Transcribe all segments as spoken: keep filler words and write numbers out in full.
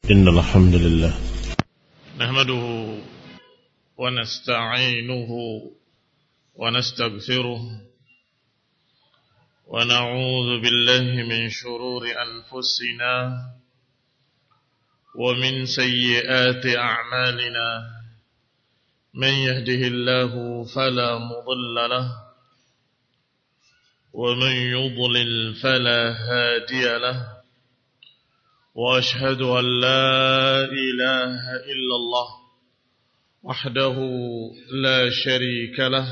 إن الحمد لله نحمده ونستعينه ونستغفره ونعوذ بالله من شرور أنفسنا ومن سيئات أعمالنا من يهده الله فلا مضل له ومن يضلل فلا هادي له وأشهد أن لا إله إلا الله وحده لا شريك له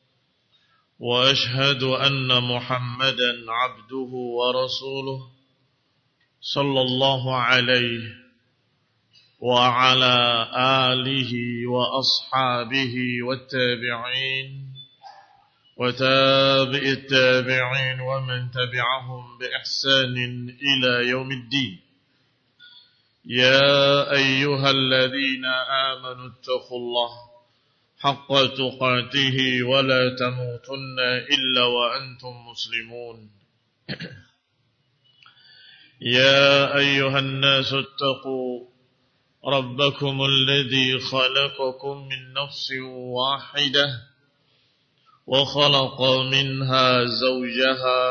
وأشهد أن محمدا عبده ورسوله صلى الله عليه وعلى آله وأصحابه والتابعين وتابع التابعين ومن تبعهم بإحسان إلى يوم الدين. يا أيها الذين آمنوا اتقوا الله حق تقاته ولا تموتن إلا وأنتم مسلمون. يا أيها الناس اتقوا ربكم الذي خلقكم من نفس واحدة وخلق منها زوجها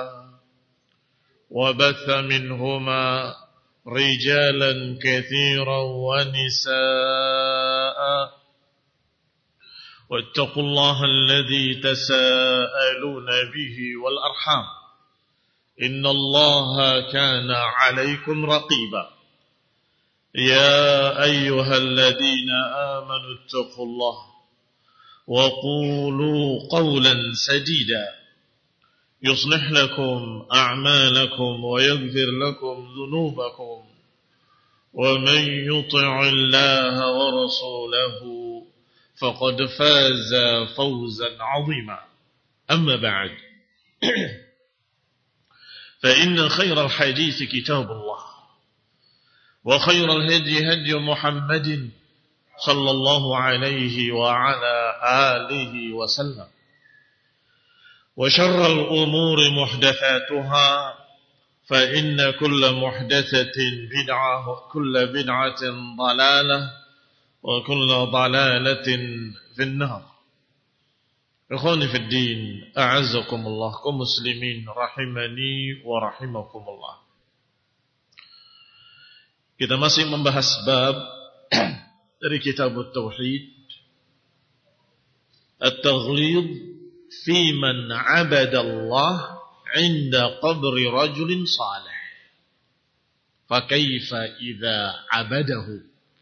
وبث منهما رجالا كثيرا ونساء واتقوا الله الذي تساءلون به والأرحام إن الله كان عليكم رقيبا. يا أيها الذين آمنوا اتقوا الله وقولوا قولا سديدا يصلح لكم أعمالكم ويغفر لكم ذنوبكم ومن يطع الله ورسوله فقد فاز فوزا عظيما. أما بعد فإن خير الحديث كتاب الله وخير الهدي هدي محمد صلى الله عليه وعلى آله وسلم وشر الأمور محدثاتها فإن كل محدثة بدعة وكل بدعة ضلالة وكل ضلالة في النار. إخواني في الدين أعزكم الله كمسلمين رحمني ورحمكم الله. Kita masih membahas bab dari kitab At-Tauhid, At-Taghlid fi man 'abada Allah 'inda qabri rajulin salih. Fa kaifa idza 'abadahu?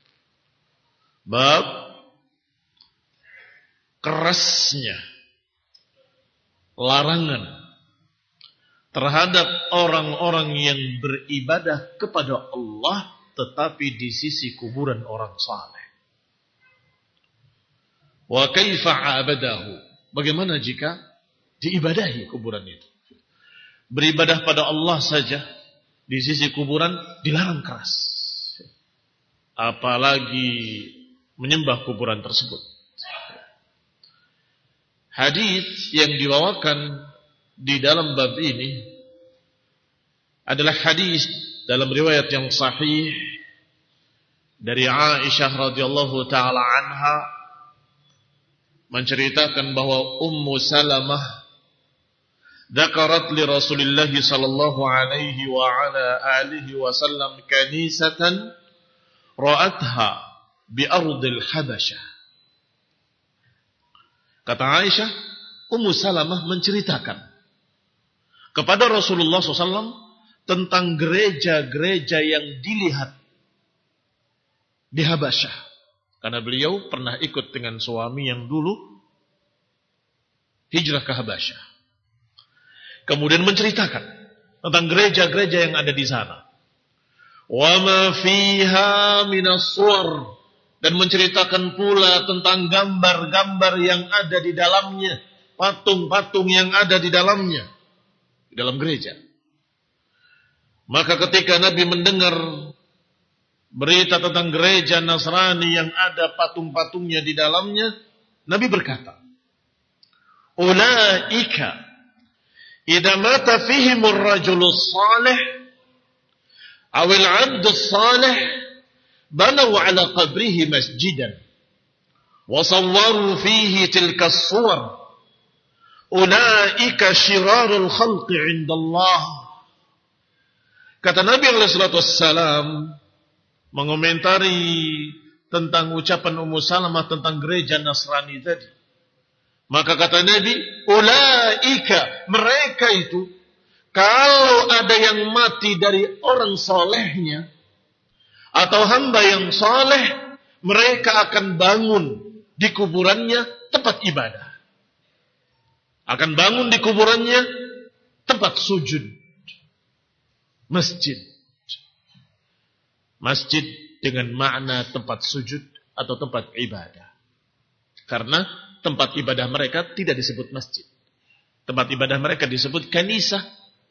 Bab kerasnya larangan terhadap orang-orang yang beribadah kepada Allah tetapi di sisi kuburan orang saleh. Wa kaifa 'abadahu? Bagaimana jika diibadahi kuburan itu? Beribadah pada Allah saja di sisi kuburan dilarang keras, apalagi menyembah kuburan tersebut. Hadis yang dibawakan di dalam bab ini adalah hadis dalam riwayat yang sahih dari Aisyah radhiyallahu taala anha, menceritakan bahwa Ummu Salamah dzakarat li Rasulillah sallallahu alaihi wa ala alihi wasallam kanisatan ra'atha bi ardil Habasyah. Kata Aisyah, Ummu Salamah menceritakan kepada Rasulullah sallallahu alaihi wasallam tentang gereja-gereja yang dilihat di Habasyah. Karena beliau pernah ikut dengan suami yang dulu hijrah ke Habasyah. Kemudian menceritakan tentang gereja-gereja yang ada di sana. Wa ma fiha minas suwar, dan menceritakan pula tentang gambar-gambar yang ada di dalamnya, patung-patung yang ada di dalamnya, di dalam gereja. Maka ketika Nabi mendengar berita tentang gereja Nasrani yang ada patung-patungnya di dalamnya, Nabi berkata, "Ulaika idza mata fihimur rajulus salih awil 'abdus salih banaw ala qabrihi masjidan wa sawwaru fihi tilka as-suwar ulaika syirarul khalqi 'indallah. Kata Nabi alaihi salatu wassalam mengomentari tentang ucapan Ummu Salamah tentang gereja Nasrani tadi. Maka kata Nabi, ulaika, mereka itu, kalau ada yang mati dari orang solehnya atau hamba yang soleh, mereka akan bangun di kuburannya tempat ibadah. Akan bangun di kuburannya tempat sujud. Masjid. Masjid dengan makna tempat sujud atau tempat ibadah. Karena tempat ibadah mereka tidak disebut masjid. Tempat ibadah mereka disebut kanisah.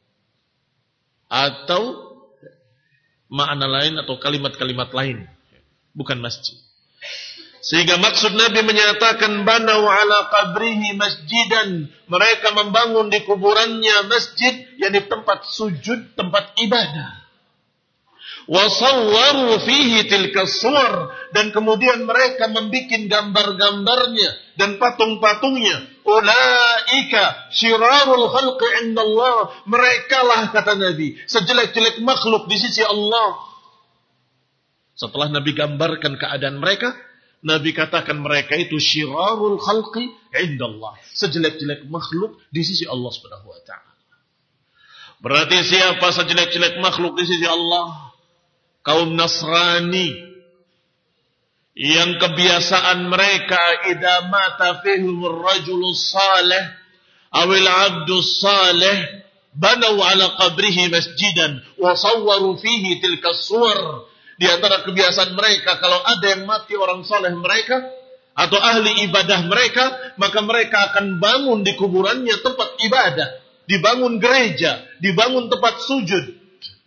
Atau makna lain atau kalimat-kalimat lain. Bukan masjid. Sehingga maksud Nabi menyatakan banau ala qabrihi masjidan. Mereka membangun di kuburannya masjid, yakni tempat sujud, tempat ibadah. Wa sawwaru fihi tilka suwar, dan kemudian mereka membikin gambar-gambarnya dan patung-patungnya. Ulaika syirarul khalqi 'indallah. Merekalah, kata Nabi, sejelek-jelek makhluk di sisi Allah. Setelah Nabi gambarkan keadaan mereka, Nabi katakan mereka itu syirarul khalqi 'indallah, sejelek-jelek makhluk di sisi Allah Subhanahu wa taala. Berarti siapa sejelek-jelek makhluk di sisi Allah? Kaum Nasrani yang kebiasaan mereka idza mata fihimur rajulus salih awil 'abdus salih banaw ala qabrihi masjidan wa sawwaru fihi tilka suwar. Di antara kebiasaan mereka, kalau ada yang mati orang saleh mereka atau ahli ibadah mereka, maka mereka akan bangun di kuburannya tempat ibadah, dibangun gereja, dibangun tempat sujud.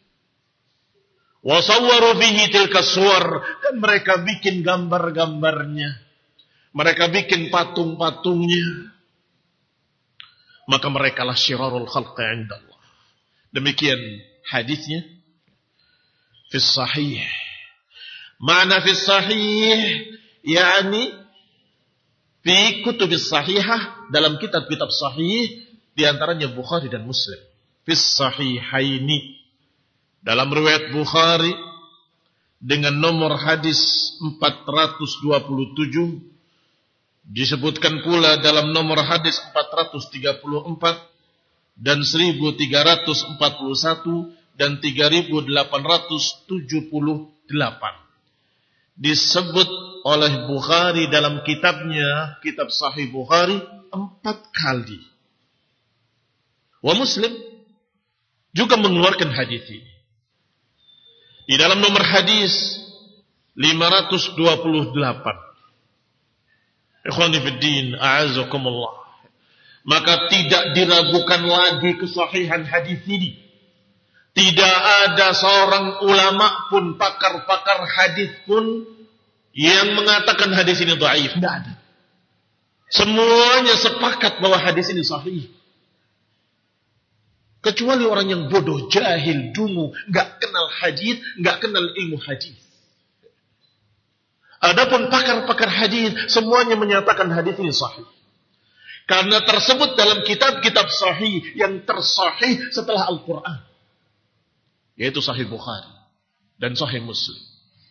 Wa sawwaru fihi tilka suwar, dan mereka bikin gambar-gambarnya. Mereka bikin patung-patungnya. Maka merekalah syirarul khalqi 'indallah. Demikian hadisnya fi sahih. Makna fi sahih yakni fi kutubis sahihah, dalam kitab-kitab sahih, di antaranya Bukhari dan Muslim. Fi sahihaini, dalam riwayat Bukhari dengan nomor hadis empat ratus dua puluh tujuh, disebutkan pula dalam nomor hadis empat ratus tiga puluh empat dan seribu tiga ratus empat puluh satu dan tiga ribu delapan ratus tujuh puluh delapan. Disebut oleh Bukhari dalam kitabnya, kitab Sahih Bukhari, empat kali. Wa Muslim juga mengeluarkan hadis ini. Di dalam nomor hadis lima ratus dua puluh delapan. Ikhwani fiddin, a'azakumullah. Maka tidak diragukan lagi kesahihan hadis ini. Tidak ada seorang ulama pun, pakar-pakar hadis pun yang mengatakan hadis ini dhaif. Tidak ada. Semuanya sepakat bahwa hadis ini sahih. Kecuali orang yang bodoh, jahil, dungu, enggak kenal hadis, enggak kenal ilmu hadis. Adapun pakar-pakar hadis semuanya menyatakan hadis ini sahih. Karena tersebut dalam kitab-kitab sahih yang tersahih setelah Al-Qur'an, yaitu Sahih Bukhari dan Sahih Muslim.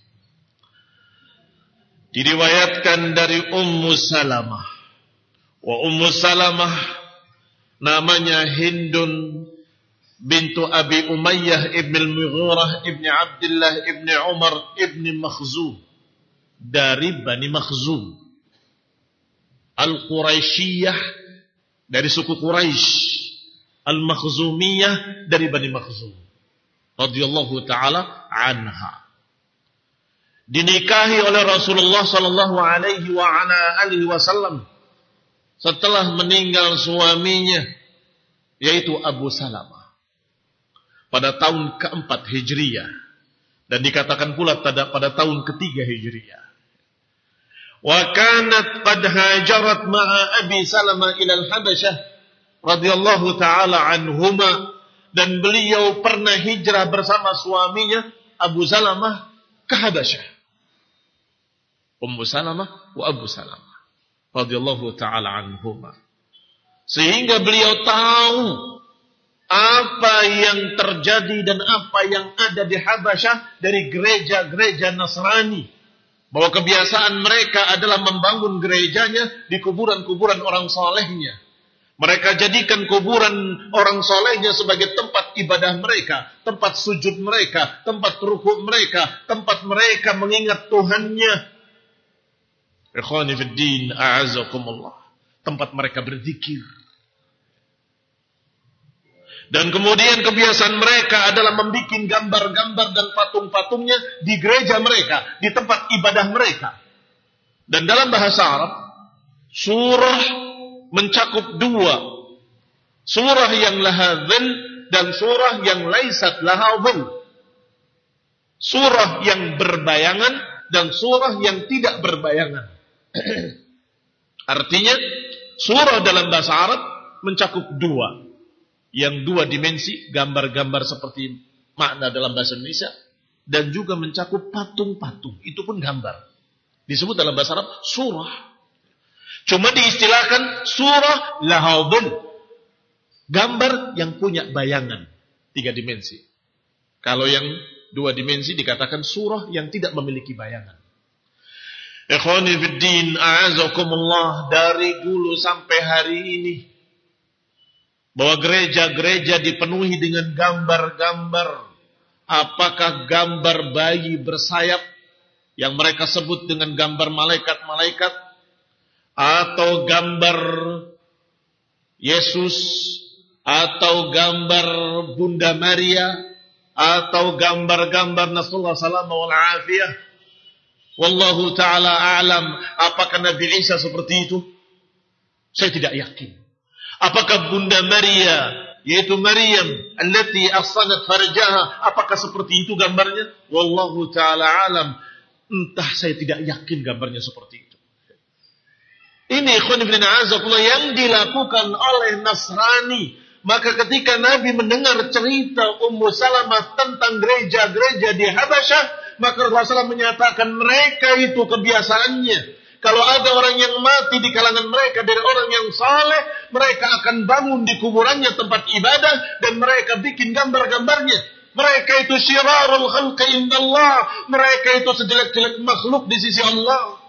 Diriwayatkan dari Ummu Salamah. Wa Ummu Salamah namanya Hindun bintu Abi Umayyah ibn al-Mughirah ibn Abdullah ibn Umar ibn Makhzum, dari Bani Makhzum. Al-Quraisyiyah, dari suku Quraisy. Al-Makhzumiyah, dari Bani Makhzum radhiyallahu taala anha. Dinikahi oleh Rasulullah sallallahu alaihi wa ala alihi wasallam setelah meninggal suaminya, yaitu Abu Salamah, pada tahun keempat Hijriyah, dan dikatakan pula pada tahun ketiga Hijriyah. Wa kanat qad hajarat ma'a Abi Salamah ila al-Habasyah radhiyallahu taala anhuma, dan beliau pernah hijrah bersama suaminya Abu Salamah ke Habasyah. Ummu Salamah wa Abu Salamah radhiyallahu taala anhuma. Sehingga beliau tahu apa yang terjadi dan apa yang ada di Habasyah dari gereja-gereja Nasrani. Bahwa kebiasaan mereka adalah membangun gerejanya di kuburan-kuburan orang solehnya. Mereka jadikan kuburan orang solehnya sebagai tempat ibadah mereka, tempat sujud mereka, tempat rukuk mereka, tempat mereka mengingat Tuhannya. Ikhwani fid din, a'azakumullah. Tempat mereka berzikir. Dan kemudian kebiasaan mereka adalah membuat gambar-gambar dan patung-patungnya di gereja mereka, di tempat ibadah mereka. Dan dalam bahasa Arab, surah mencakup dua. Surah yang laha dhil dan surah yang laisat laha dhil. Surah yang berbayangan dan surah yang tidak berbayangan. Artinya, surah dalam bahasa Arab mencakup dua. Yang dua dimensi, gambar-gambar seperti makna dalam bahasa Indonesia, dan juga mencakup patung-patung. Itu pun gambar. Disebut dalam bahasa Arab surah. Cuma diistilahkan surah lahadun. Gambar yang punya bayangan. Tiga dimensi. Kalau yang dua dimensi dikatakan surah yang tidak memiliki bayangan. Ikhwani fiddin, a'azakumullah, dari dulu sampai hari ini, bahwa gereja-gereja dipenuhi dengan gambar-gambar. Apakah gambar bayi bersayap yang mereka sebut dengan gambar malaikat-malaikat, atau gambar Yesus, atau gambar Bunda Maria, atau gambar-gambar Nasallallahu Salam wal Afiyah. Wallahu ta'ala a'lam. Apakah Nabi Isa seperti itu? Saya tidak yakin. Apakah Bunda Maria, yaitu Maryam, allati ahsanat farjaha, apakah seperti itu gambarnya? Wallahu ta'ala a'lam. Entah, saya tidak yakin gambarnya seperti itu. Ini ikhwan ibn a'azakullah yang dilakukan oleh Nasrani. Maka ketika Nabi mendengar cerita Ummu Salamah tentang gereja-gereja di Habasyah, maka Rasulullah shallallahu alaihi wasallam menyatakan mereka itu kebiasaannya. Kalau ada orang yang mati di kalangan mereka dari orang yang saleh, mereka akan bangun di kuburannya tempat ibadah dan mereka bikin gambar-gambarnya. Mereka itu syirarul khalqi indallah. Mereka itu sejelek-jelek makhluk di sisi Allah.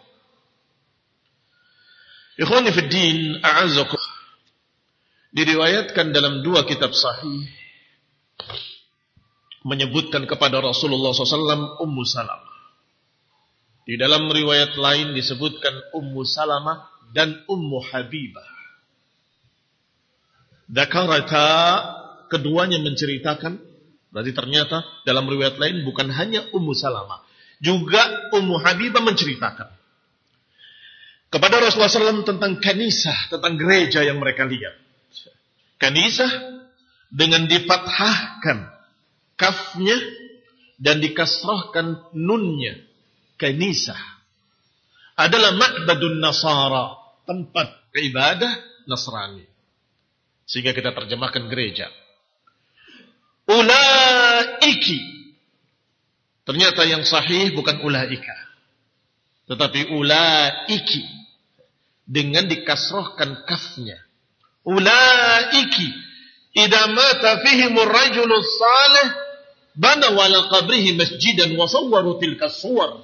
Ikhwani fid din, a'azakum. Diriwayatkan dalam dua kitab sahih menyebutkan kepada Rasulullah shallallahu alaihi wasallam Ummu Salamah. Di dalam riwayat lain disebutkan Ummu Salamah dan Ummu Habibah. Dzakarata, keduanya menceritakan, berarti ternyata dalam riwayat lain bukan hanya Ummu Salamah, juga Ummu Habibah menceritakan kepada Rasulullah shallallahu alaihi wasallam tentang kanisah, tentang gereja yang mereka lihat. Kanisah dengan difathahkan kafnya dan dikasrahkan nunnya. Kanisah adalah ma'badun Nasara, tempat ibadah Nasrani. Sehingga kita terjemahkan gereja. Ulaiki. Ternyata yang sahih bukan ulaika, tetapi ulaiki dengan dikasrahkan kafnya. Ulaiki idza mata fihimur rajulus salih bana wala qabrihi masjidan wa sawwaru tilka suwar.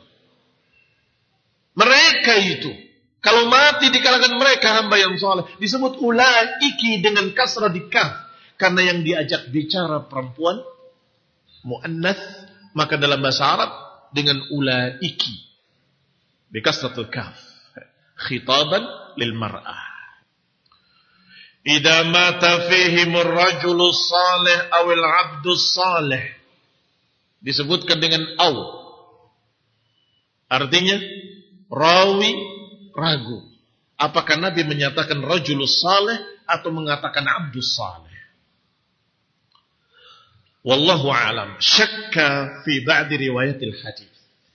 Mereka itu kalau mati di kalangan mereka hamba yang saleh disebut ulaiki dengan kasrah di kaf, karena yang diajak bicara perempuan muannats, maka dalam bahasa Arab dengan ulaiki bi kasratul kaf khitaban lil mar'ah. Idza mata fihimur rajulus salih awil abdus salih, disebutkan dengan aw, artinya rawi ragu apakah Nabi menyatakan rajulus salih atau mengatakan abdus salih. Wallahu a'lam. Syakka fi ba'di riwayatil hadis.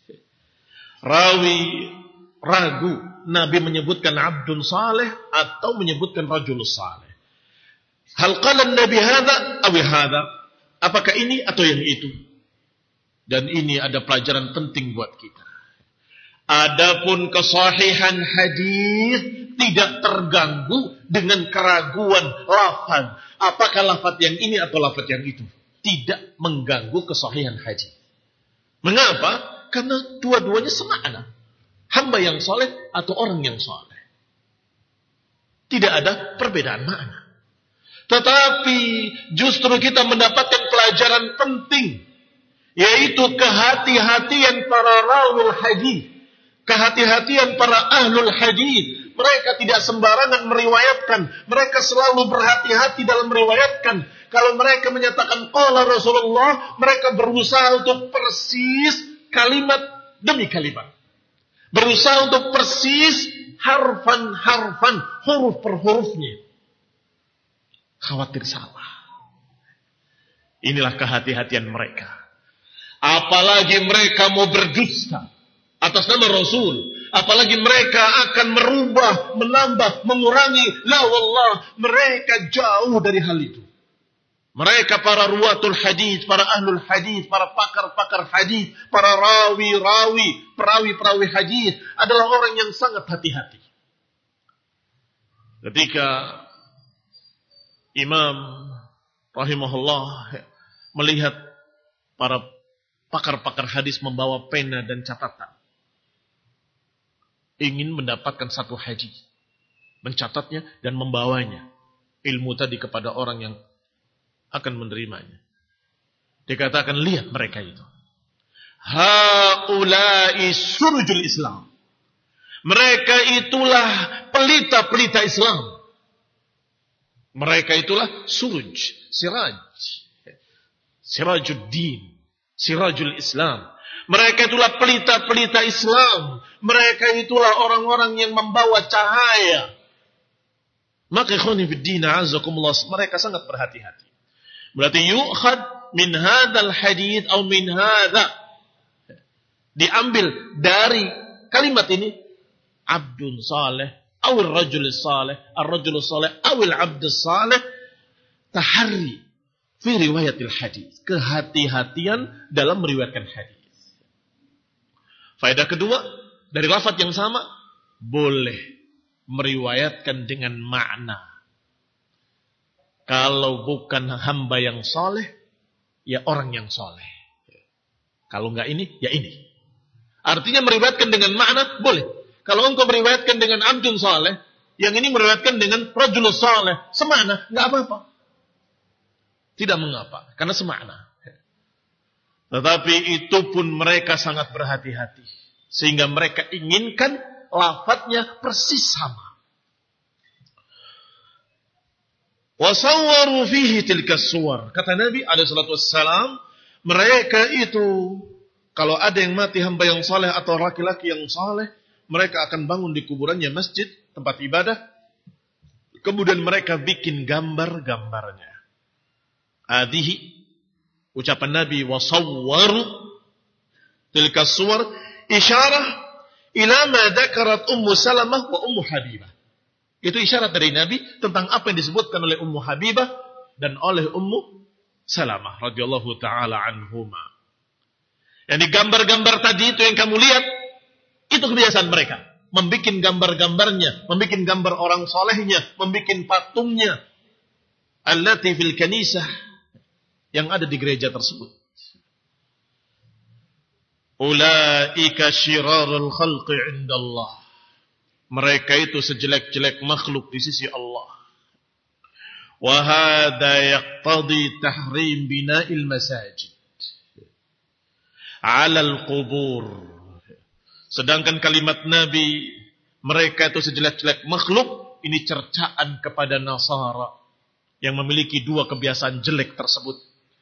Rawi ragu Nabi menyebutkan abdun saleh atau menyebutkan rajulus saleh. Hal qala Nabi hadza aw hadza? Apakah ini atau yang itu? Dan ini ada pelajaran penting buat kita. Adapun kesahihan hadis tidak terganggu dengan keraguan lafaz. Apakah lafaz yang ini atau lafaz yang itu? Tidak mengganggu kesahihan hadis. Mengapa? Karena dua-duanya semakna. Hamba yang soleh atau orang yang soleh. Tidak ada perbedaan makna. Tetapi justru kita mendapatkan pelajaran penting. Yaitu kehati-hatian para rawil hadis. Kehati-hatian para ahlul hadis. Mereka tidak sembarangan meriwayatkan. Mereka selalu berhati-hati dalam meriwayatkan. Kalau mereka menyatakan qala Rasulullah, mereka berusaha untuk persis kalimat demi kalimat. Berusaha untuk persis harfan-harfan, huruf per hurufnya. Khawatir salah. Inilah kehati-hatian mereka. Apalagi mereka mau berdusta atas nama Rasul. Apalagi mereka akan merubah, menambah, mengurangi. La wallah, mereka jauh dari hal itu. Mereka para ruwatul hadis, para ahlul hadis, para pakar-pakar hadis, para rawi-rawi, perawi-perawi hadis adalah orang yang sangat hati-hati. Ketika Imam rahimahullah melihat para pakar-pakar hadis membawa pena dan catatan, ingin mendapatkan satu hadis, mencatatnya dan membawanya ilmu tadi kepada orang yang akan menerimanya. Dikatakan, lihat mereka itu. Haulai surujul Islam. Mereka itulah pelita-pelita Islam. Mereka itulah suruj, siraj. Sirajuddin, sirajul Islam. Mereka itulah pelita-pelita Islam. Mereka itulah orang-orang yang membawa cahaya. Maka ikhwani fiddin a'azzakumullah, mereka sangat berhati-hati. Berarti yu'khad min hadzal hadits atau min hadza. Diambil dari kalimat ini abdun saleh atau rajul saleh, ar-rajul saleh atau al-abd saleh, tahari fi riwayatil hadits. Kehati-hatian dalam meriwayatkan hadis. Faedah kedua, dari lafaz yang sama boleh meriwayatkan dengan makna. Kalau bukan hamba yang soleh, ya orang yang soleh. Kalau enggak ini, ya ini. Artinya meriwayatkan dengan makna, boleh. Kalau engkau meriwayatkan dengan abdun soleh, yang ini meriwayatkan dengan rajul soleh, semakna, enggak apa-apa. Tidak mengapa, karena semakna. Tetapi itu pun mereka sangat berhati-hati. Sehingga mereka inginkan lafadznya persis sama. Wasawwaru fihi tilka suwar. Kata Nabi alaihi salatu wassalam, mereka itu kalau ada yang mati hamba yang saleh atau laki-laki yang saleh, mereka akan bangun di kuburannya masjid, tempat ibadah. Kemudian mereka bikin gambar-gambarnya. Adihi, ucapan Nabi, wasawwaru tilka suwar, isyarah ila ma dzakarat Ummu Salamah wa Ummu Habibah. Itu isyarat dari Nabi tentang apa yang disebutkan oleh Ummu Habibah dan oleh Ummu Salamah radhiyallahu taala anhuma. Yang di gambar-gambar tadi itu yang kamu lihat, itu kebiasaan mereka. Membikin gambar-gambarnya, membikin gambar orang solehnya, membikin patungnya. Allati fil kanisah, yang ada di gereja tersebut. Ulaika syirarul khalqi indallah. Mereka itu sejelek-jelek makhluk di sisi Allah. Wa hadha yaqtadi tahrim bina'il masajid 'ala al-qubur. Sedangkan kalimat Nabi, mereka itu sejelek-jelek makhluk, ini cercaan kepada Nasara yang memiliki dua kebiasaan jelek tersebut.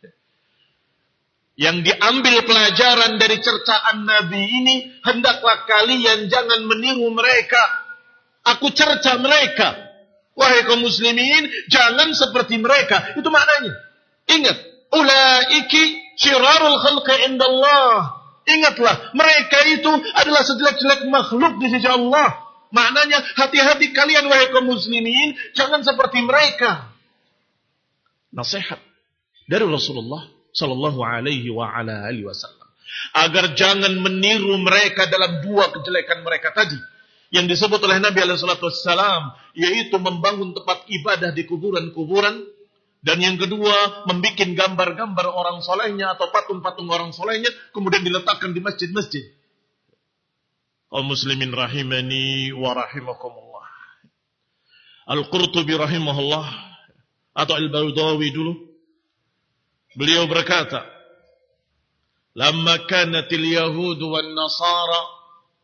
Yang diambil pelajaran dari cercaan Nabi ini, hendaklah kalian jangan meniru mereka. Aku cerca mereka. Wahai kaum muslimin, jangan seperti mereka. Itu maknanya. Ingat, ulaiki syirarul khalqi indallah. Ingatlah, mereka itu adalah sejelek-jelek makhluk di sisi Allah. Maknanya, hati-hati kalian wahai kaum muslimin, jangan seperti mereka. Nasihat dari Rasulullah sallallahu alaihi wa ala alihi wasallam. agar jangan meniru mereka dalam dua kejelekan mereka tadi yang disebut oleh Nabi alaihi salatu wassalam, yaitu membangun tempat ibadah di kuburan-kuburan, dan yang kedua membuat gambar-gambar orang solehnya atau patung-patung orang solehnya kemudian diletakkan di masjid-masjid. Kaum muslimin rahimani wa rahimakumullah. Al-Qurtubi rahimahullah atau Al-Baydawi dulu, beliau berkata, "Lamma kanatil yahud wan nasara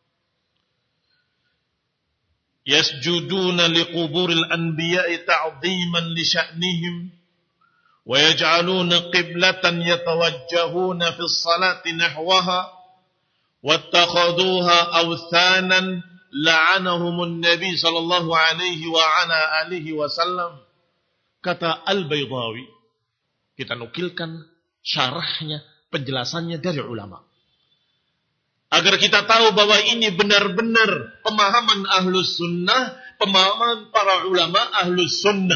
yasjuduna liquburil anbiya'i ta'dhiman li sya'nihim wa yaj'aluna qiblatan yatawajjahuna fi ssalati nahwaha wattakhaduha awthanan la'anahumun nabi sallallahu alaihi wa ala alihi wasallam." Kata Al-Baydawi, kita nukilkan syarahnya, penjelasannya dari ulama, agar kita tahu bahwa ini benar-benar pemahaman ahlus sunnah, pemahaman para ulama ahlus sunnah.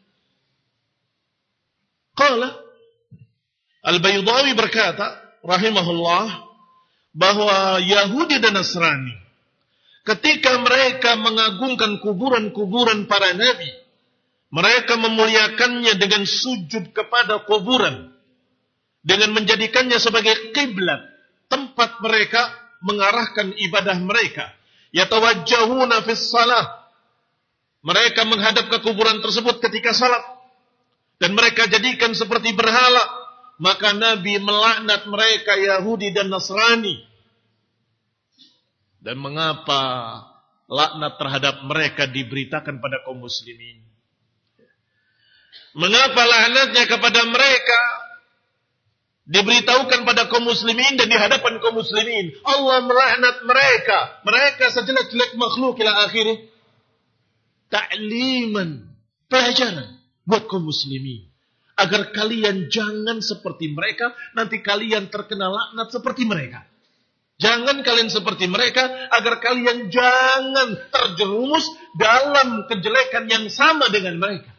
Qala Al-Baydawi berkata rahimahullah, bahwa Yahudi dan Nasrani ketika mereka mengagungkan kuburan-kuburan para nabi, mereka memuliakannya dengan sujud kepada kuburan, dengan menjadikannya sebagai kiblat, tempat mereka mengarahkan ibadah mereka. Yatawajjahuna fis salah, mereka menghadap ke kuburan tersebut ketika salat, dan mereka jadikan seperti berhala. Maka Nabi melaknat mereka Yahudi dan Nasrani. Dan mengapa laknat terhadap mereka diberitakan pada kaum muslimin? Mengapa laknatnya kepada mereka diberitahukan pada kaum muslimin dan di hadapan kaum muslimin? Allah melaknat mereka. Mereka sejelek-jelek makhluk ila akhirnya. Ta'liman, pelajaran buat kaum muslimin, agar kalian jangan seperti mereka, nanti kalian terkena laknat seperti mereka. Jangan kalian seperti mereka, agar kalian jangan terjerumus dalam kejelekan yang sama dengan mereka.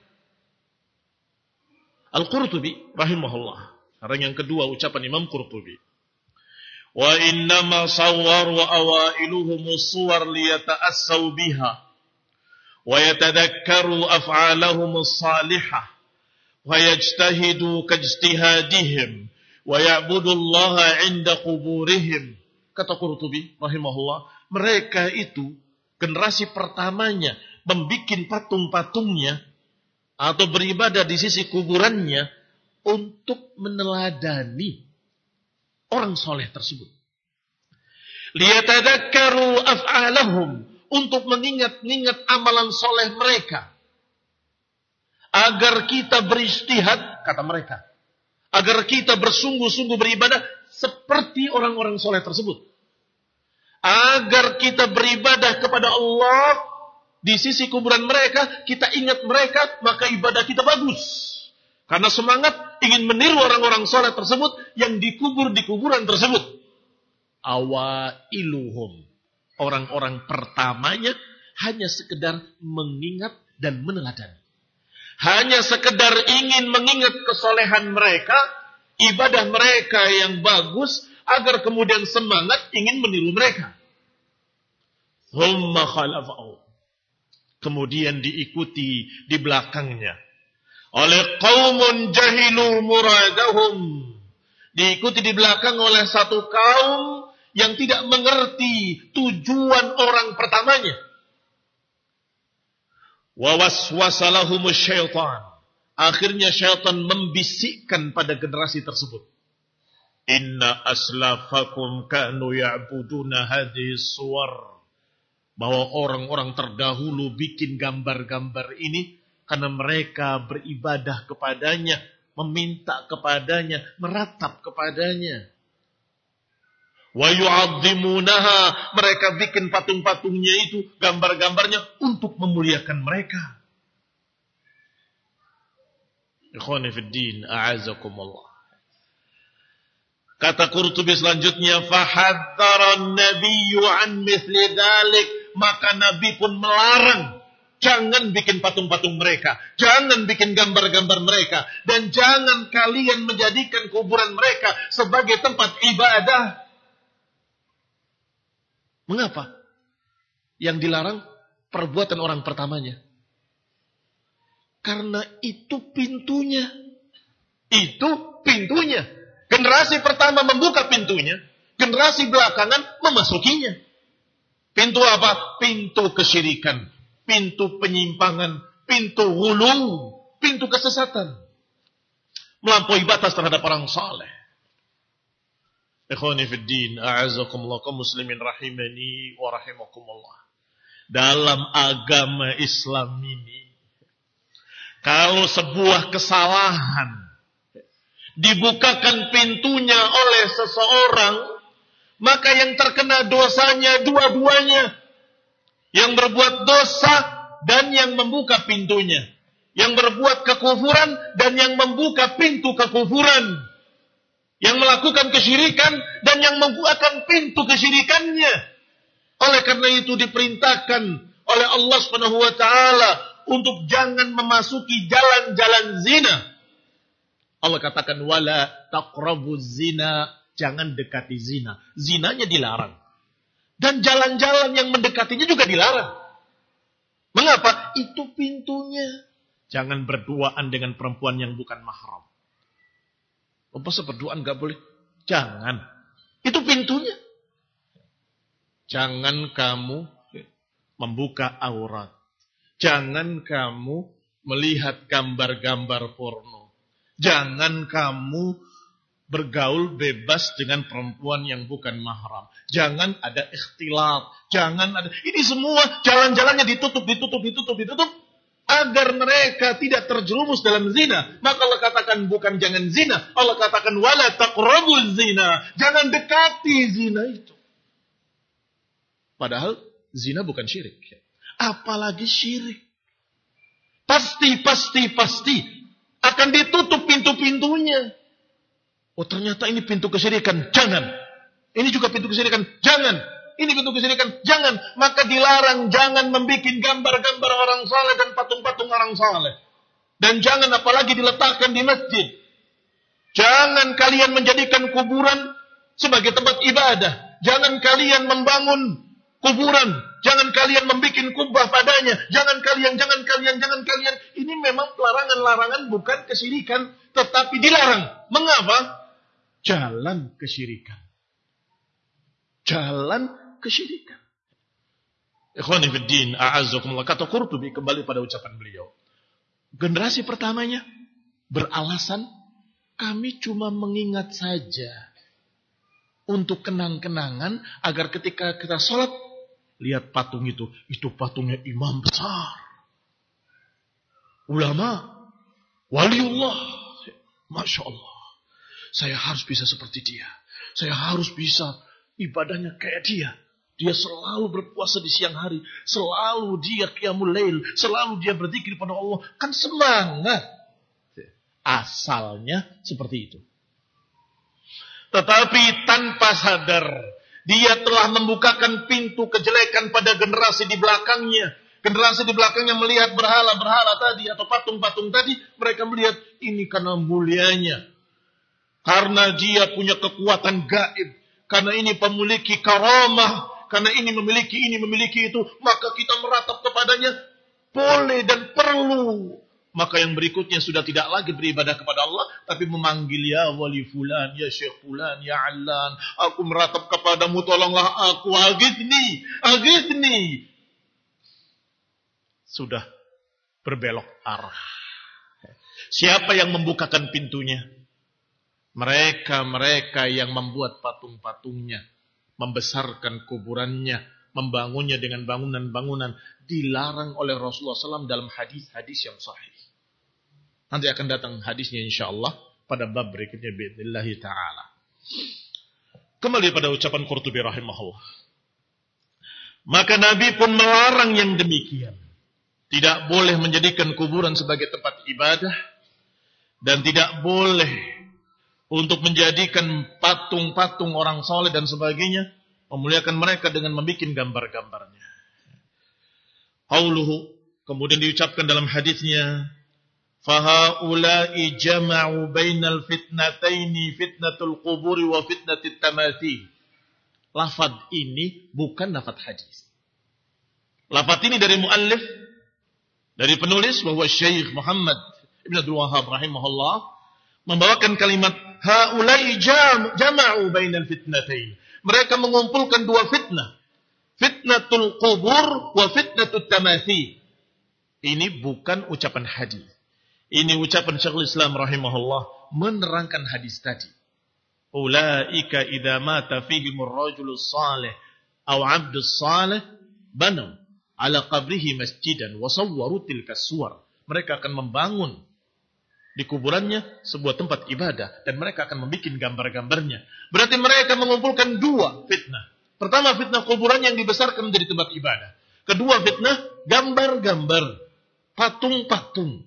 Al-Qurtubi rahimahullah, orang yang kedua ucapan Imam Qurtubi, wa innama sawwaru awailuhum as-suwar liyata'assaw biha wa yatadhakkaru af'alahum as-salihah wa yajtahidu kajtihadihim wa ya'budu Allah 'inda quburihim. Kata Qurtubi rahimahullah, mereka itu generasi pertamanya membikin patung-patungnya atau beribadah di sisi kuburannya untuk meneladani orang soleh tersebut. Liyatadakkaru af'alahum, untuk mengingat-ingat amalan soleh mereka, agar kita beristihad, kata mereka, agar kita bersungguh-sungguh beribadah seperti orang-orang soleh tersebut, agar kita beribadah kepada Allah di sisi kuburan mereka, kita ingat mereka, maka ibadah kita bagus. Karena semangat ingin meniru orang-orang soleh tersebut yang dikubur di kuburan tersebut. Awailuhum, orang-orang pertamanya hanya sekedar mengingat dan meneladani. Hanya sekedar ingin mengingat kesolehan mereka, ibadah mereka yang bagus, agar kemudian semangat ingin meniru mereka. Thumma khalafa'u, kemudian diikuti di belakangnya oleh qaumun jahilu muradahum, diikuti di belakang oleh satu kaum yang tidak mengerti tujuan orang pertamanya. Wa waswasa lahumus syaitan, akhirnya syaitan membisikkan pada generasi tersebut, inna aslafakum kanu ya'buduna hadhihi suwar, bahwa orang-orang terdahulu bikin gambar-gambar ini karena mereka beribadah kepadanya, meminta kepadanya, meratap kepadanya. Wa yu'azzimunaha, mereka bikin patung-patungnya itu, gambar-gambarnya untuk memuliakan mereka. Ikhwani fid din, a'azakumullah. Kata Qurtubi selanjutnya, fahadzara an-nabiyyu an mithli dzalik, maka Nabi pun melarang jangan bikin patung-patung mereka, jangan bikin gambar-gambar mereka, dan jangan kalian menjadikan kuburan mereka sebagai tempat ibadah. Mengapa? Yang dilarang perbuatan orang pertamanya. Karena itu pintunya. Itu pintunya. Generasi pertama membuka pintunya, generasi belakangan memasukinya. Pintu apa? Pintu kesyirikan, pintu penyimpangan, pintu ghulu, pintu kesesatan. Melampaui batas terhadap orang saleh. Ikhwani fid din, a'azzakumullah kaum muslimin rahimani wa rahimakumullah. Dalam agama Islam ini, kalau sebuah kesalahan dibukakan pintunya oleh seseorang, maka yang terkena dosanya dua-duanya. Yang berbuat dosa dan yang membuka pintunya. Yang berbuat kekufuran dan yang membuka pintu kekufuran. Yang melakukan kesyirikan dan yang membukakan pintu kesyirikannya. Oleh karena itu diperintahkan oleh Allah Subhanahu wa taala untuk jangan memasuki jalan-jalan zina. Allah katakan wala taqrabuz zina, jangan dekati zina. Zinanya dilarang. Dan jalan-jalan yang mendekatinya juga dilarang. Mengapa? Itu pintunya. Jangan berduaan dengan perempuan yang bukan mahram. Apa berduaan gak boleh? Jangan. Itu pintunya. Jangan kamu membuka aurat. Jangan kamu melihat gambar-gambar porno. Jangan kamu bergaul bebas dengan perempuan yang bukan mahram. Jangan ada ikhtilat. Jangan ada. Ini semua jalan-jalannya ditutup, ditutup, ditutup, ditutup. Agar mereka tidak terjerumus dalam zina. Maka Allah katakan bukan jangan zina. Allah katakan wala taqrabuz zina. Jangan dekati zina itu. Padahal zina bukan syirik. Apalagi syirik. Pasti, pasti, pasti akan ditutup pintu-pintunya. Oh ternyata ini pintu kesyirikan. Jangan. Ini juga pintu kesyirikan. Jangan. Ini pintu kesyirikan. Jangan. Maka dilarang. Jangan membuat gambar-gambar orang saleh dan patung-patung orang saleh. Dan jangan apalagi diletakkan di masjid. Jangan kalian menjadikan kuburan sebagai tempat ibadah. Jangan kalian membangun kuburan. Jangan kalian membuat kubah padanya. Jangan kalian, jangan kalian, jangan kalian. Ini memang larangan-larangan bukan kesyirikan. Tetapi dilarang. Mengapa? Jalan kesyirikan. Jalan kesyirikan. Ikhwani fid din, a'azzakumullah. Kata Qurtubi kembali pada ucapan beliau. Generasi pertamanya beralasan kami cuma mengingat saja untuk kenang-kenangan agar ketika kita sholat lihat patung itu, itu patungnya imam besar, ulama, waliullah, masya Allah. Saya harus bisa seperti dia. Saya harus bisa ibadahnya kayak dia. Dia selalu berpuasa di siang hari. Selalu dia qiyamul lail. Selalu dia berzikir pada Allah. Kan semangat. Asalnya seperti itu. Tetapi tanpa sadar. Dia telah membukakan pintu kejelekan pada generasi di belakangnya. Generasi di belakangnya melihat berhala-berhala tadi. Atau patung-patung tadi. Mereka melihat ini karena mulianya. Karena dia punya kekuatan gaib. Karena ini memiliki karamah. Karena ini memiliki ini, memiliki itu. Maka kita meratap kepadanya. Boleh dan perlu. Maka yang berikutnya sudah tidak lagi beribadah kepada Allah. Tapi memanggil ya wali fulan, ya syekh fulan, ya allan. Aku meratap kepadamu, tolonglah aku. Agithni, agithni. Sudah berbelok arah. Siapa yang membukakan pintunya? Mereka-mereka yang membuat patung-patungnya, membesarkan kuburannya, membangunnya dengan bangunan-bangunan, dilarang oleh Rasulullah shallallahu alaihi wasallam dalam hadis-hadis yang sahih. Nanti akan datang hadisnya insyaAllah pada bab berikutnya bi'idnillahi ta'ala. Kembali pada ucapan Qurtubi rahimahullah. Maka Nabi pun melarang yang demikian. Tidak boleh menjadikan kuburan sebagai tempat ibadah. Dan tidak boleh untuk menjadikan patung-patung orang soleh dan sebagainya, memuliakan mereka dengan membuat gambar-gambarnya. Qauluhu, kemudian diucapkan dalam hadisnya, fahaula'i jama'u bainal fitnataini fitnatul quburi wa fitnatit tamathil. Lafaz ini bukan lafaz hadis. Lafaz ini dari muallif, dari penulis bahwa Syekh Muhammad Ibn Abdul Wahhab rahimahullah membawakan kalimat haula'i jam, jama'u bainal fitnatain. Mereka mengumpulkan dua fitnah. Fitnatul qubur wa fitnatut tamathil. Ini bukan ucapan hadis. Ini ucapan Syekhul Islam rahimahullah menerangkan hadis tadi. Ulaika idza mata fihimur rajulus salih aw 'abdus salih banu ala qabrihi masjidan wa sawwaru tilka suwar. Mereka akan membangun di kuburannya sebuah tempat ibadah dan mereka akan membuat gambar-gambarnya. Berarti mereka mengumpulkan dua fitnah. Pertama, fitnah kuburan yang dibesarkan menjadi tempat ibadah. Kedua, fitnah gambar-gambar, patung-patung.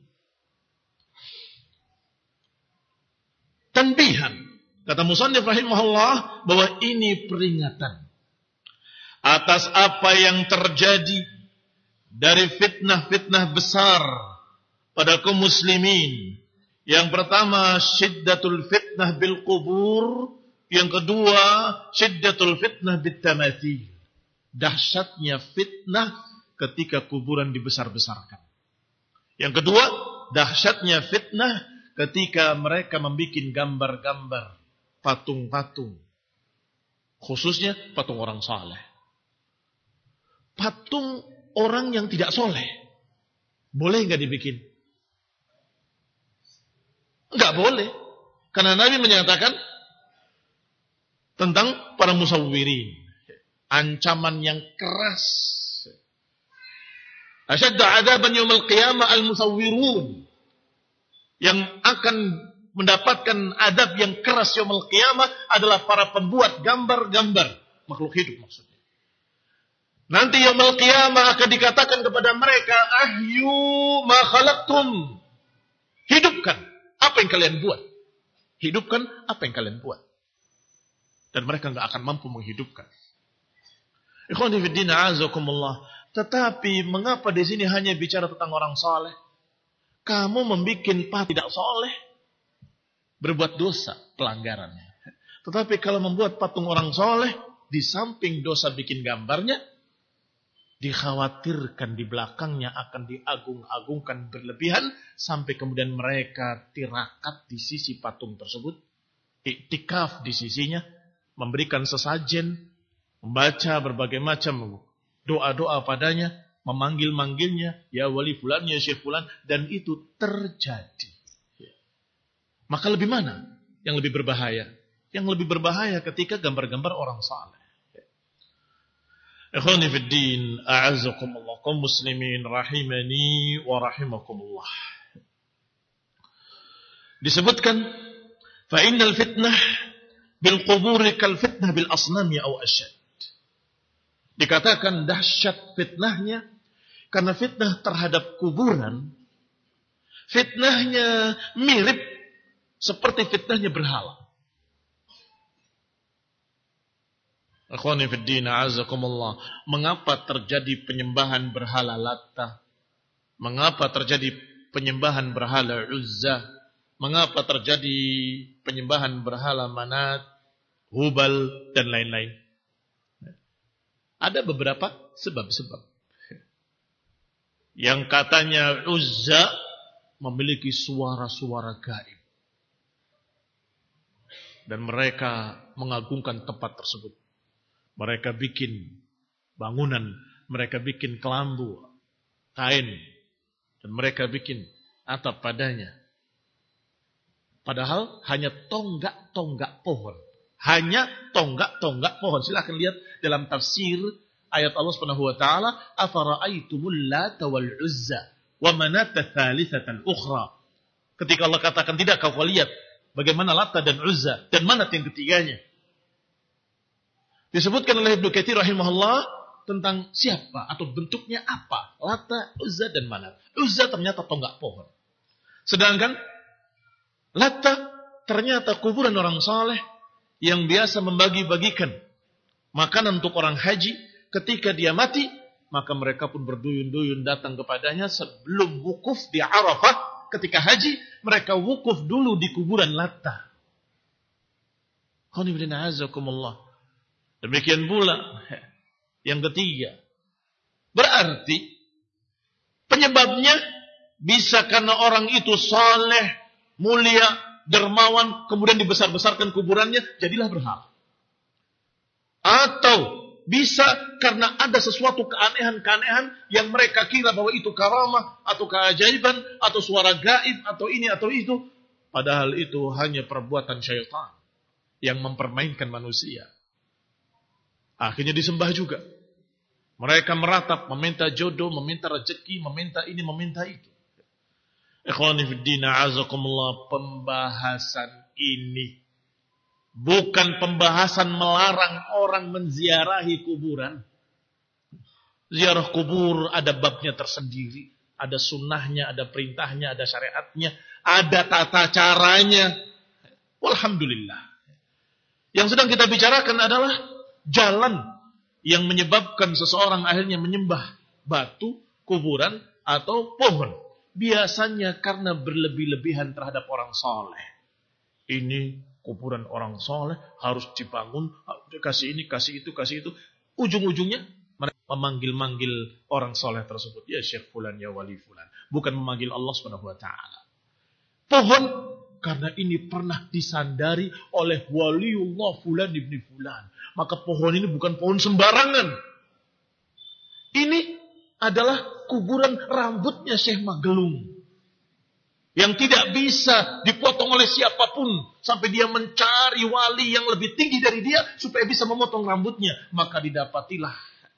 Tanbihan, kata musannif rahimahullah, bahwa ini peringatan atas apa yang terjadi dari fitnah-fitnah besar pada kaum muslimin. Yang pertama, syiddatul fitnah bil qubur. Yang kedua, syiddatul fitnah bit tamathil. Dahsyatnya fitnah ketika kuburan dibesar-besarkan. Yang kedua, dahsyatnya fitnah ketika mereka membuat gambar-gambar, patung-patung. Khususnya patung orang saleh. Patung orang yang tidak soleh. Boleh nggak dibikin? Nggak boleh. Karena Nabi menyatakan tentang para musawwirin. Ancaman yang keras. Asyadda adaban yaumil qiyamah al-musawwirun. Yang akan mendapatkan adab yang keras yaumil qiyamah adalah para pembuat gambar-gambar. Makhluk hidup maksudnya. Nanti yaumil qiyamah akan dikatakan kepada mereka, ahyu ma khalaqtum. Hidupkan apa yang kalian buat. Hidupkan apa yang kalian buat. Dan mereka enggak akan mampu menghidupkan. Ikhwani fi din a'azakumullah. Tetapi mengapa di sini hanya bicara tentang orang saleh? Kamu membuat patung tidak saleh, berbuat dosa, pelanggarannya. Tetapi kalau membuat patung orang saleh, di samping dosa bikin gambarnya, dikhawatirkan di belakangnya akan diagung-agungkan berlebihan, sampai kemudian mereka tirakat di sisi patung tersebut, iktikaf di sisinya, memberikan sesajen, membaca berbagai macam doa-doa padanya, memanggil-manggilnya, ya wali fulan, ya syekh fulan, dan itu terjadi. Maka lebih mana yang lebih berbahaya? Yang lebih berbahaya ketika gambar-gambar orang saleh. Ikhwani fid din, a'azzakumullah, kaum muslimin rahimani wa rahimakumullah. Disebutkan, fa innal fitnah bil quburi kal fitnah bil asnami aw asyad. Dikatakan dahsyat fitnahnya karena fitnah terhadap kuburan, fitnahnya mirip seperti fitnahnya berhala. Akhwani fid din, a'azakumullah. Mengapa terjadi penyembahan berhala Latta? Mengapa terjadi penyembahan berhala Uzza? Mengapa terjadi penyembahan berhala Manat, Hubal, dan lain-lain? Ada beberapa sebab-sebab. Yang katanya Uzza memiliki suara-suara gaib. Dan mereka mengagungkan tempat tersebut. Mereka bikin bangunan, mereka bikin kelambu, kain, dan mereka bikin atap padanya. Padahal hanya tonggak-tonggak pohon. Hanya tonggak-tonggak pohon. Silakan lihat dalam tafsir ayat Allah Subhanahu wa taala, afara'aitumul Lata wal Uzza wa manata tsalitsatan ukhra. Ketika Allah katakan, tidak kau lihat bagaimana Lata dan Uzza dan Manat yang ketiganya. Disebutkan oleh Ibnu Katsir rahimahullah tentang siapa atau bentuknya apa Lata, Uzza dan Manat. Uzza ternyata tonggak pohon. Sedangkan Lata ternyata kuburan orang saleh yang biasa membagi-bagikan makanan untuk orang haji. Ketika dia mati, maka mereka pun berduyun-duyun datang kepadanya sebelum wukuf di Arafah. Ketika haji, mereka wukuf dulu di kuburan Latta. Demikian pula yang ketiga. Berarti penyebabnya bisa karena orang itu saleh, mulia, dermawan, kemudian dibesar-besarkan kuburannya, jadilah berhala. Atau bisa karena ada sesuatu keanehan-keanehan yang mereka kira bahwa itu karamah, atau keajaiban, atau suara gaib, atau ini atau itu. Padahal itu hanya perbuatan syaitan yang mempermainkan manusia. Akhirnya disembah juga. Mereka meratap, meminta jodoh, meminta rezeki, meminta ini, meminta itu. Ikhwani fiddin, a'azakumullah, pembahasan ini bukan pembahasan melarang orang menziarahi kuburan. Ziarah kubur ada babnya tersendiri, ada sunnahnya, ada perintahnya, ada syariatnya, ada tata caranya. Walhamdulillah. Yang sedang kita bicarakan adalah jalan yang menyebabkan seseorang akhirnya menyembah batu, kuburan, atau pohon. Biasanya karena berlebih-lebihan terhadap orang soleh. Ini kuburan orang soleh harus dibangun, kasih ini, kasih itu, kasih itu. Ujung-ujungnya mereka memanggil-manggil orang soleh tersebut. Ya Syekh Fulan, ya Wali Fulan. Bukan memanggil Allah subhanahu wa taala. Pohon, karena ini pernah disandari oleh waliullah Fulan ibni Fulan. Maka pohon ini bukan pohon sembarangan. Ini adalah kuburan rambutnya Syekh Magelung. Yang tidak bisa dipotong oleh siapapun. Sampai dia mencari wali yang lebih tinggi dari dia. Supaya bisa memotong rambutnya. Maka didapatilah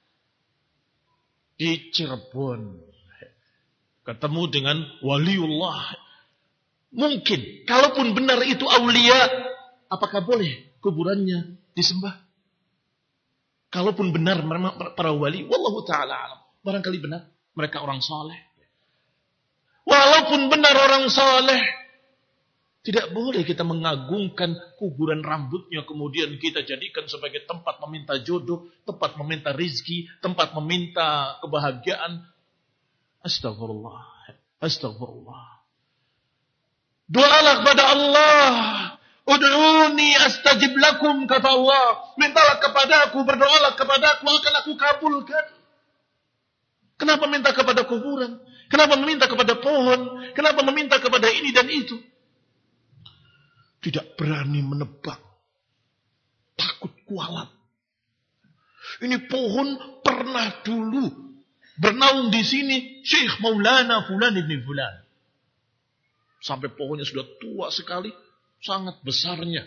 di Cirebon. Ketemu dengan waliullah. Mungkin. Kalaupun benar itu aulia. Apakah boleh kuburannya disembah? Kalaupun benar para wali, wallahu ta'ala alam. Barangkali benar, mereka orang soleh. Walaupun benar orang soleh, tidak boleh kita mengagungkan kuburan rambutnya, kemudian kita jadikan sebagai tempat meminta jodoh, tempat meminta rizki, tempat meminta kebahagiaan. Astagfirullah. Astagfirullah. Doalah kepada Allah. Ud'uni astajib lakum, kata Allah. Mintalah kepadaku, berdoalah kepadaku, akan aku kabulkan. Kenapa minta kepada kuburan? Kenapa meminta kepada pohon? Kenapa meminta kepada ini dan itu? Tidak berani menebak. Takut kualat. Ini pohon pernah dulu bernaung di sini Syekh Maulana Fulan ibn Fulan. Sampai pohonnya sudah tua sekali. Sangat besarnya.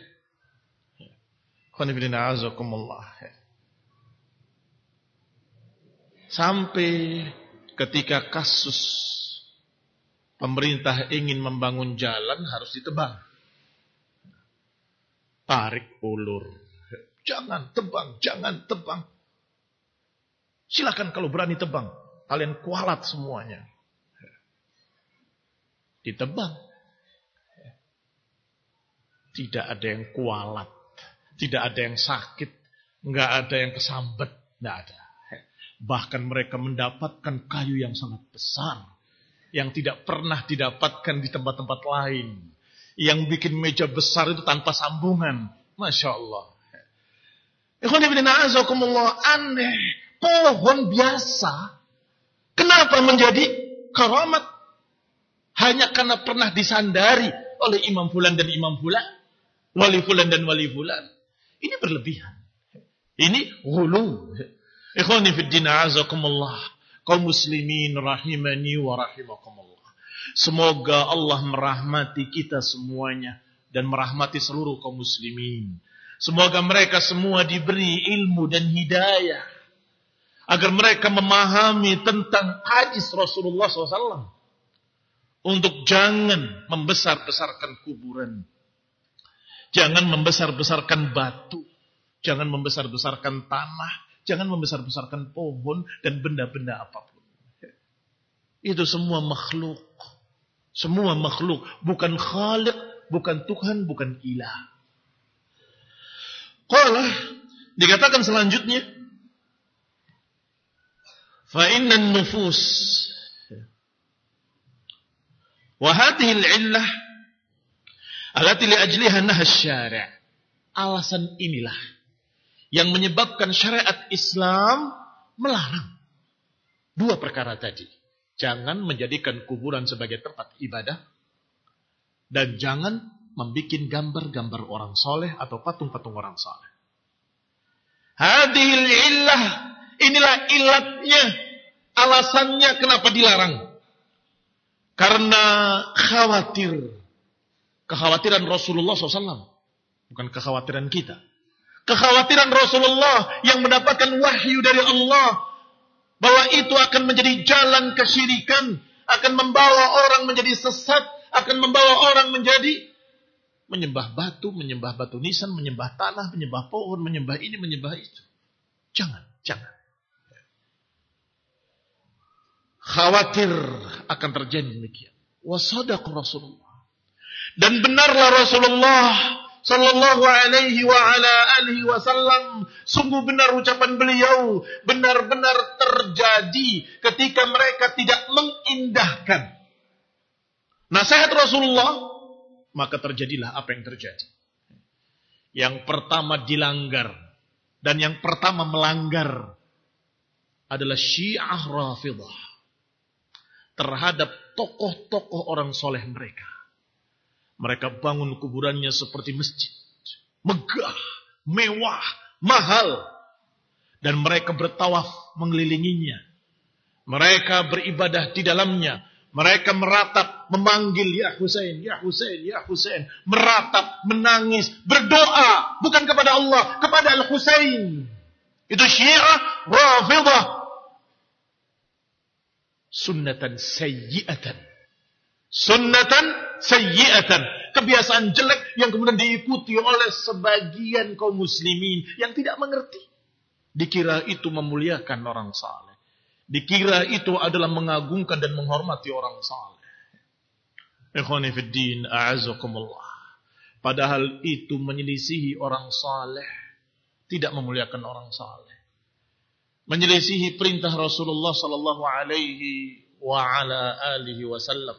Sampai ketika kasus pemerintah ingin membangun jalan harus ditebang. Tarik ulur. Jangan tebang, jangan tebang. Silakan kalau berani tebang. Kalian kualat semuanya. Ditebang. Tidak ada yang kualat. Tidak ada yang sakit. Enggak ada yang kesambet. Enggak ada. Bahkan mereka mendapatkan kayu yang sangat besar. Yang tidak pernah didapatkan di tempat-tempat lain. Yang bikin meja besar itu tanpa sambungan. Masya Allah. Aneh. Pohon biasa. Kenapa menjadi karamat? Hanya karena pernah disandari oleh Imam Fulan dan Imam Fulan. Wali Fulan dan Wali Fulan. Ini berlebihan. Ini ghulu. Ikhwani fiddin a'azakumullah. Kaum muslimin rahimani wa rahimakumullah. Semoga Allah merahmati kita semuanya. Dan merahmati seluruh kaum muslimin. Semoga mereka semua diberi ilmu dan hidayah. Agar mereka memahami tentang hadis Rasulullah shallallahu alaihi wasallam. Untuk jangan membesar-besarkan kuburan. Jangan membesar-besarkan batu. Jangan membesar-besarkan tanah. Jangan membesar-besarkan pohon dan benda-benda apapun. Itu semua makhluk. Semua makhluk. Bukan khaliq, bukan Tuhan, bukan ilah. Qala, dikatakan selanjutnya. fa innan nufus wa hadhihi al-'illah allati li ajliha naha asy-syari'. Alasan inilah yang menyebabkan syariat Islam melarang dua perkara tadi. Jangan menjadikan kuburan sebagai tempat ibadah, dan jangan membuat gambar-gambar orang soleh atau patung-patung orang soleh. Hadhil illah, inilah ilatnya, alasannya kenapa dilarang. Karena khawatir, kekhawatiran Rasulullah shallallahu alaihi wasallam, bukan kekhawatiran kita. Kekhawatiran Rasulullah yang mendapatkan wahyu dari Allah, bahwa itu akan menjadi jalan kesyirikan, akan membawa orang menjadi sesat, akan membawa orang menjadi menyembah batu, menyembah batu nisan, menyembah tanah, menyembah pohon, menyembah ini, menyembah itu. Jangan, jangan. Khawatir akan terjadi demikian. Wa sadaqa Rasulullah. Dan benarlah Rasulullah sallallahu alaihi wa ala alihi wasallam, sungguh benar ucapan beliau, benar-benar terjadi ketika mereka tidak mengindahkan nasihat Rasulullah, maka terjadilah apa yang terjadi. Yang pertama dilanggar, dan yang pertama melanggar adalah Syiah Rafidah terhadap tokoh-tokoh orang soleh mereka. Mereka bangun kuburannya seperti masjid, megah, mewah, mahal, dan mereka bertawaf mengelilinginya. Mereka beribadah di dalamnya. Mereka meratap, memanggil, ya Husain, ya Husain, ya Husain. Meratap, menangis, berdoa. Bukan kepada Allah, kepada Al-Husain. Itu Syiah Rafidah. Sunnatan sayyi'atan. Sunnatan sayyi'atan. Kebiasaan jelek yang kemudian diikuti oleh sebagian kaum muslimin yang tidak mengerti. Dikira itu memuliakan orang saleh. Dikira itu adalah mengagungkan dan menghormati orang saleh. Ikhwani fid din, a'azakumullah. Padahal itu menyelisihi orang saleh, tidak memuliakan orang saleh. Menyelisihi perintah Rasulullah sallallahu alaihi wa ala alihi wasallam.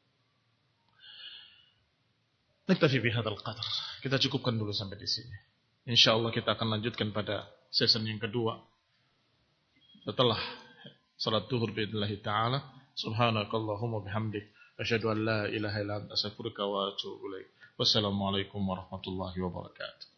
Naktafi bihadzal qadar. Kita cukupkan dulu sampai di sini. Insyaallah kita akan lanjutkan pada season yang kedua. Setelah salat zuhur biidznillah ta'ala. Subhanakallahumma bihamdik asyhadu an la ilaha illa anta astaghfiruka wa atubu ilaik. Wassalamualaikum warahmatullahi wabarakatuh.